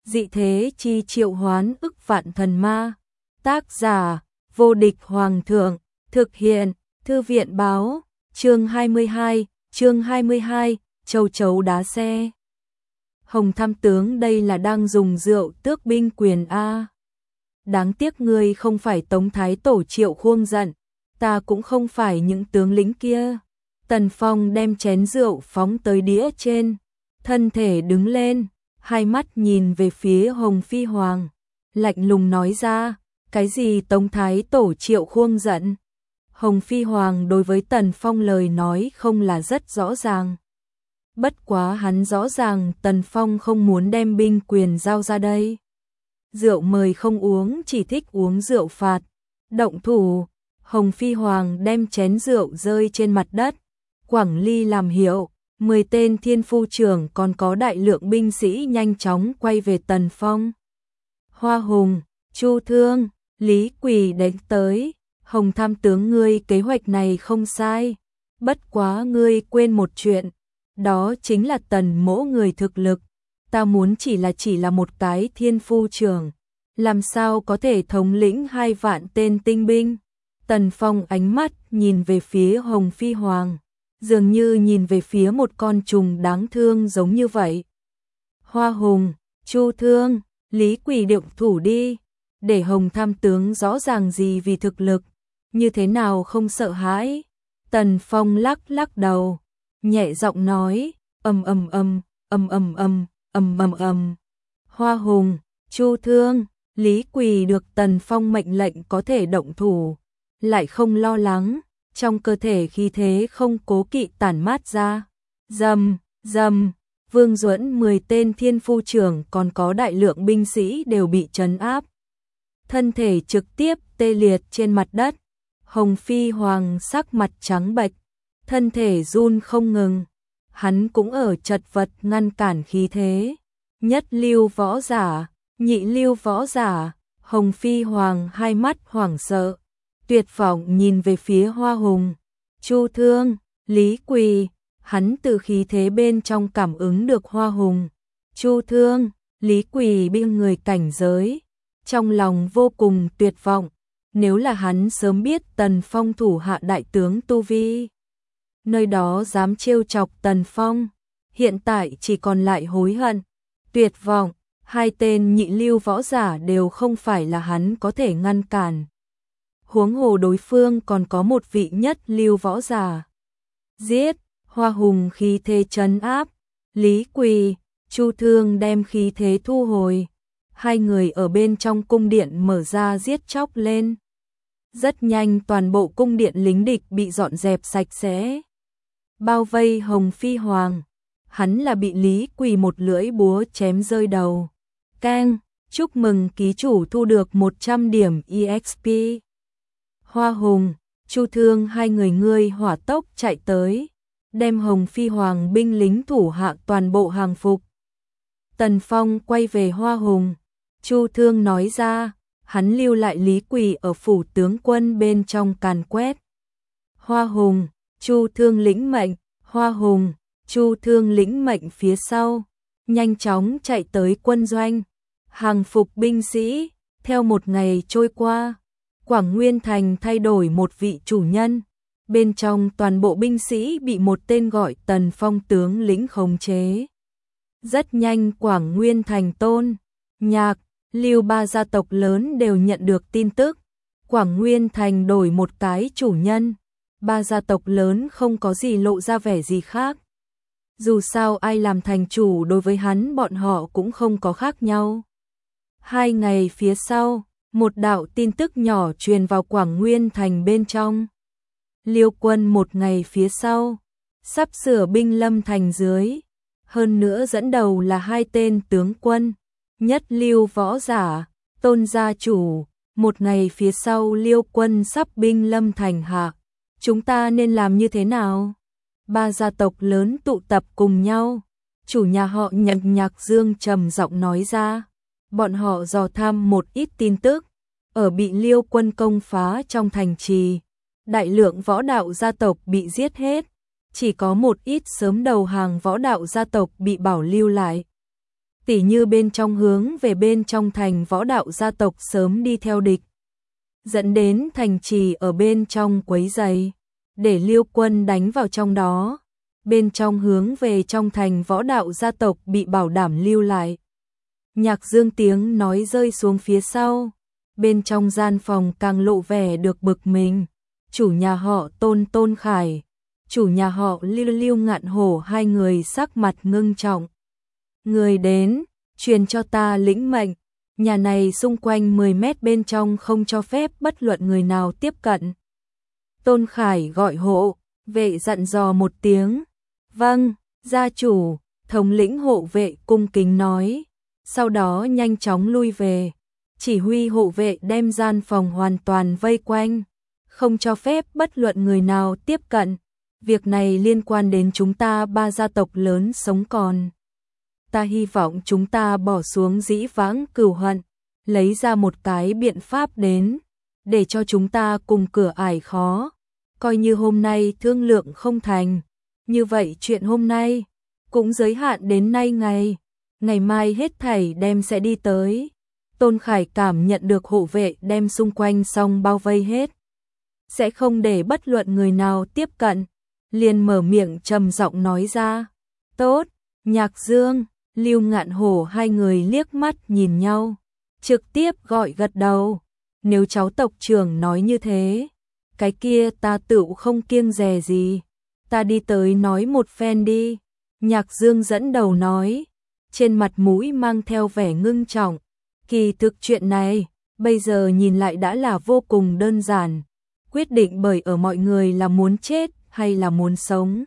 Dị thế chi triệu hoán ức vạn thần ma. Tác giả, vô địch hoàng thượng. Thực hiện, thư viện báo. Chương 22, châu chấu đá xe. Hồng tham tướng đây là đang dùng rượu tước binh quyền a. Đáng tiếc ngươi không phải Tống Thái Tổ Triệu Khuông giận, ta cũng không phải những tướng lính kia. Tần Phong đem chén rượu phóng tới đĩa trên, thân thể đứng lên, hai mắt nhìn về phía Hồng Phi Hoàng, lạnh lùng nói ra, cái gì Tống Thái Tổ Triệu Khuông giận? Hồng Phi Hoàng đối với Tần Phong lời nói không là rất rõ ràng. Bất quá hắn rõ ràng Tần Phong không muốn đem binh quyền giao ra đây. Rượu mời không uống, chỉ thích uống rượu phạt. Động thủ, Hồng Phi Hoàng đem chén rượu rơi trên mặt đất. Quảng Ly làm hiệu, 10 tên thiên phu trưởng còn có đại lượng binh sĩ nhanh chóng quay về Tần Phong. Hoa Hùng, Chu Thương, Lý Quỳ đánh tới. Hồng tham tướng ngươi kế hoạch này không sai. Bất quá ngươi quên một chuyện. Đó chính là Tần mỗ người thực lực. Ta muốn chỉ là một cái thiên phu trưởng. Làm sao có thể thống lĩnh 2 vạn tên tinh binh. Tần Phong ánh mắt nhìn về phía Hồng Phi Hoàng. Dường như nhìn về phía một con trùng đáng thương giống như vậy. Hoa Hùng, Chu Thương, Lý Quỳ động thủ đi. Để Hồng tham tướng rõ ràng gì vì thực lực. Như thế nào không sợ hãi. Tần Phong lắc lắc đầu. Nhẹ giọng nói. Hoa Hùng, Chu Thương, Lý Quỳ được Tần Phong mệnh lệnh có thể động thủ. Lại không lo lắng. Trong cơ thể khí thế không cố kỵ tản mát ra. Dầm, Vương Duẫn 10 tên thiên phu trưởng còn có đại lượng binh sĩ đều bị trấn áp. Thân thể trực tiếp tê liệt trên mặt đất. Hồng Phi Hoàng sắc mặt trắng bệch, thân thể run không ngừng. Hắn cũng ở chật vật ngăn cản khí thế. Nhất lưu võ giả, nhị lưu võ giả, Hồng Phi Hoàng hai mắt hoảng sợ. Tuyệt vọng nhìn về phía Hoa Hùng, Chu Thương, Lý Quỳ, hắn từ khí thế bên trong cảm ứng được Hoa Hùng, Chu Thương, Lý Quỳ bị người cảnh giới, trong lòng vô cùng tuyệt vọng. Nếu là hắn sớm biết Tần Phong thủ hạ đại tướng tu vi, nơi đó dám trêu chọc Tần Phong, hiện tại chỉ còn lại hối hận, tuyệt vọng. 2 tên nhị lưu võ giả đều không phải là hắn có thể ngăn cản. Huống hồ đối phương còn có một vị nhất lưu võ giả. Giết, Hoa Hùng khí thế trấn áp, Lý Quỳ, Chu Thương đem khí thế thu hồi. 2 người ở bên trong cung điện mở ra giết chóc lên. Rất nhanh toàn bộ cung điện lính địch bị dọn dẹp sạch sẽ. Bao vây Hồng Phi Hoàng, hắn là bị Lý Quỳ một lưỡi búa chém rơi đầu. Keng, chúc mừng ký chủ thu được 100 điểm EXP. Hoa Hùng, Chu Thương 2 người ngươi hỏa tốc chạy tới, đem Hồng Phi Hoàng binh lính thủ hạ toàn bộ hàng phục. Tần Phong quay về Hoa Hùng, Chu Thương nói ra, hắn lưu lại Lý Quỳ ở phủ tướng quân bên trong càn quét. Hoa Hùng, Chu Thương lĩnh mệnh, Hoa Hùng, Chu Thương lĩnh mệnh phía sau, nhanh chóng chạy tới quân doanh, hàng phục binh sĩ. Theo một ngày trôi qua, Quảng Nguyên Thành thay đổi một vị chủ nhân, bên trong toàn bộ binh sĩ bị một tên gọi Tần Phong tướng lĩnh khống chế. Rất nhanh Quảng Nguyên Thành Tôn, Nhạc, Lưu 3 gia tộc lớn đều nhận được tin tức, Quảng Nguyên Thành đổi một cái chủ nhân. 3 gia tộc lớn không có gì lộ ra vẻ gì khác. Dù sao ai làm thành chủ đối với hắn bọn họ cũng không có khác nhau. 2 ngày phía sau, một đạo tin tức nhỏ truyền vào Quảng Nguyên Thành bên trong. Liêu quân một ngày phía sau, sắp sửa binh lâm thành dưới. Hơn nữa dẫn đầu là 2 tên tướng quân, nhất lưu võ giả, Tôn gia chủ. Một ngày phía sau Liêu quân sắp binh lâm thành hạ. Chúng ta nên làm như thế nào? 3 gia tộc lớn tụ tập cùng nhau. Chủ nhà họ Nhạc Dương trầm giọng nói ra. Bọn họ dò thăm một ít tin tức. Ở bị Liêu quân công phá trong thành trì, đại lượng võ đạo gia tộc bị giết hết. Chỉ có một ít sớm đầu hàng võ đạo gia tộc bị bảo lưu lại. tỉ như bên trong hướng về bên trong thành võ đạo gia tộc sớm đi theo địch, dẫn đến thành trì ở bên trong quấy rầy, để Liêu quân đánh vào trong đó, bên trong hướng về trong thành võ đạo gia tộc bị bảo đảm lưu lại. Nhạc Dương tiếng nói rơi xuống phía sau, bên trong gian phòng càng lộ vẻ được bực mình. Chủ nhà họ Tôn Khải, chủ nhà họ Lưu Ngạn Hổ, hai người sắc mặt ngưng trọng. Người đến, truyền cho ta lĩnh mệnh, nhà này xung quanh 10 mét bên trong không cho phép bất luận người nào tiếp cận. Tôn Khải gọi hộ vệ dặn dò một tiếng. Vâng, gia chủ, thống lĩnh hộ vệ cung kính nói, sau đó nhanh chóng lui về, chỉ huy hộ vệ đem gian phòng hoàn toàn vây quanh, không cho phép bất luận người nào tiếp cận. Việc này liên quan đến chúng ta ba gia tộc lớn sống còn. Ta hy vọng chúng ta bỏ xuống dĩ vãng cừu hận, lấy ra một cái biện pháp đến, để cho chúng ta cùng cửa ải khó. Coi như hôm nay thương lượng không thành, như vậy chuyện hôm nay cũng giới hạn đến nay ngày mai hết thảy đem sẽ đi tới. Tôn Khải cảm nhận được hộ vệ đem xung quanh xong bao vây hết, sẽ không để bất luận người nào tiếp cận, liền mở miệng trầm giọng nói ra. Tốt. Nhạc Dương, Lưu Ngạn Hổ hai người liếc mắt nhìn nhau, trực tiếp gọi gật đầu. Nếu cháu tộc trưởng nói như thế, cái kia ta tựu không kiêng dè gì, ta đi tới nói một phen đi. Nhạc Dương dẫn đầu nói, trên mặt mũi mang theo vẻ ngưng trọng. Kỳ thực chuyện này, bây giờ nhìn lại đã là vô cùng đơn giản, quyết định bởi ở mọi người là muốn chết hay là muốn sống.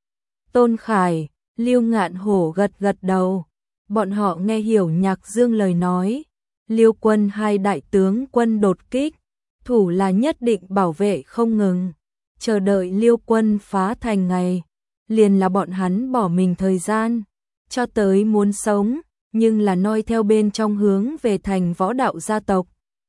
Tôn Khải, Lưu Ngạn Hổ gật gật đầu, bọn họ nghe hiểu Nhạc Dương lời nói. Liêu quân hai đại tướng quân đột kích, thủ là nhất định bảo vệ không ngừng, chờ đợi Liêu quân phá thành ngày, liền là bọn hắn bỏ mình thời gian, cho tới muốn sống, nhưng là noi theo bên trong hướng về thành võ đạo gia tộc.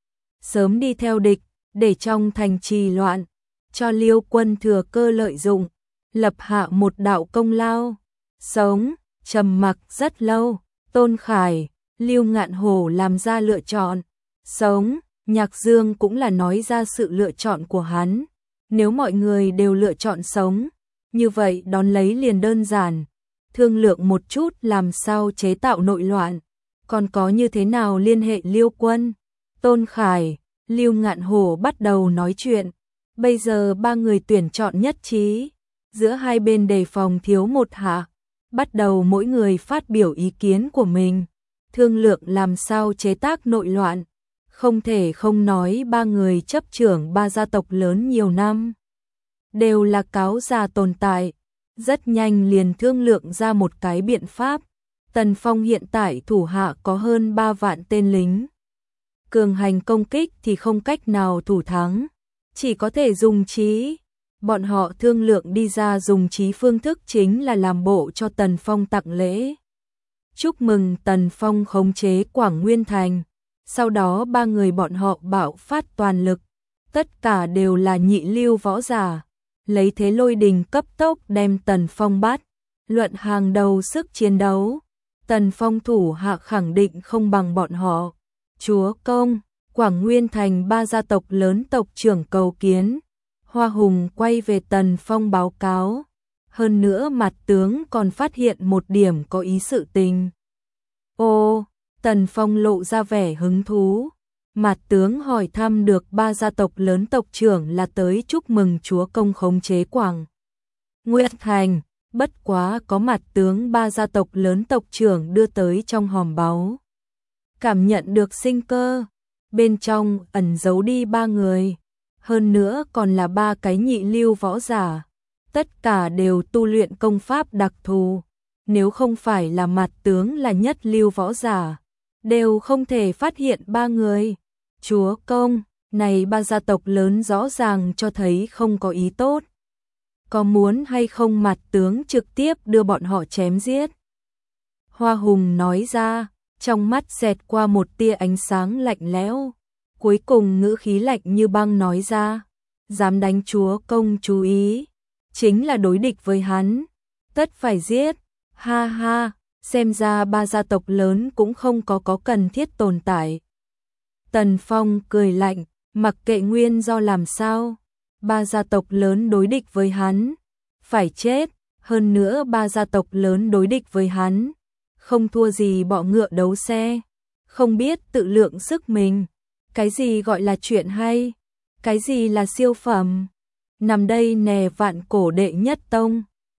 Sớm đi theo địch, để trong thành trì loạn, cho Liêu quân thừa cơ lợi dụng, lập hạ một đạo công lao. Sống, trầm mặc rất lâu, Tôn Khải, Lưu Ngạn Hổ làm ra lựa chọn. Sống, Nhạc Dương cũng là nói ra sự lựa chọn của hắn. Nếu mọi người đều lựa chọn sống, như vậy đón lấy liền đơn giản. Thương lượng một chút làm sao chế tạo nội loạn, còn có như thế nào liên hệ Liêu quân. Tôn Khải, Lưu Ngạn Hổ bắt đầu nói chuyện. Bây giờ ba người tuyển chọn nhất trí, giữa hai bên đề phòng thiếu một hạ, bắt đầu mỗi người phát biểu ý kiến của mình, thương lượng làm sao chế tác nội loạn. Không thể không nói ba người chấp trưởng ba gia tộc lớn nhiều năm, đều là cáo già tồn tại, rất nhanh liền thương lượng ra một cái biện pháp. Tần Phong hiện tại thủ hạ có hơn 3 vạn tên lính, cường hành công kích thì không cách nào thủ thắng, chỉ có thể dùng trí. Bọn họ thương lượng đi ra dùng trí phương thức chính là làm bộ cho Tần Phong tặng lễ, chúc mừng Tần Phong khống chế Quảng Nguyên Thành. Sau đó ba người bọn họ bạo phát toàn lực, tất cả đều là nhị lưu võ giả, lấy thế lôi đình cấp tốc đem Tần Phong bắt. Luận hàng đầu sức chiến đấu, Tần Phong thủ hạ khẳng định không bằng bọn họ. Chúa công, Quảng Nguyên Thành ba gia tộc lớn tộc trưởng cầu kiến. Hoa Hùng quay về Tần Phong báo cáo, hơn nữa mặt tướng còn phát hiện một điểm có ý sự tình. Ô, Tần Phong lộ ra vẻ hứng thú. Mặt tướng hỏi thăm được ba gia tộc lớn tộc trưởng là tới chúc mừng chúa công khống chế Quảng Nguyên Thành, bất quá có mặt tướng ba gia tộc lớn tộc trưởng đưa tới trong hòm báu. Cảm nhận được sinh cơ, bên trong ẩn giấu đi ba người, hơn nữa còn là ba cái nhị lưu võ giả, tất cả đều tu luyện công pháp đặc thù, nếu không phải là mặt tướng là nhất lưu võ giả, đều không thể phát hiện ba người. Chúa công, này ba gia tộc lớn rõ ràng cho thấy không có ý tốt. Có muốn hay không mặt tướng trực tiếp đưa bọn họ chém giết? Hoa Hùng nói ra, trong mắt xẹt qua một tia ánh sáng lạnh lẽo, cuối cùng ngữ khí lạnh như băng nói ra, dám đánh chúa công chú ý, chính là đối địch với hắn, tất phải giết. Ha ha, xem ra ba gia tộc lớn cũng không có cần thiết tồn tại. Tần Phong cười lạnh, mặc kệ nguyên do làm sao, ba gia tộc lớn đối địch với hắn, phải chết, hơn nữa ba gia tộc lớn đối địch với hắn, không thua gì bọ ngựa đấu xe, không biết tự lượng sức mình, cái gì gọi là chuyện hay, cái gì là siêu phẩm, nằm đây nè vạn cổ đệ nhất tông.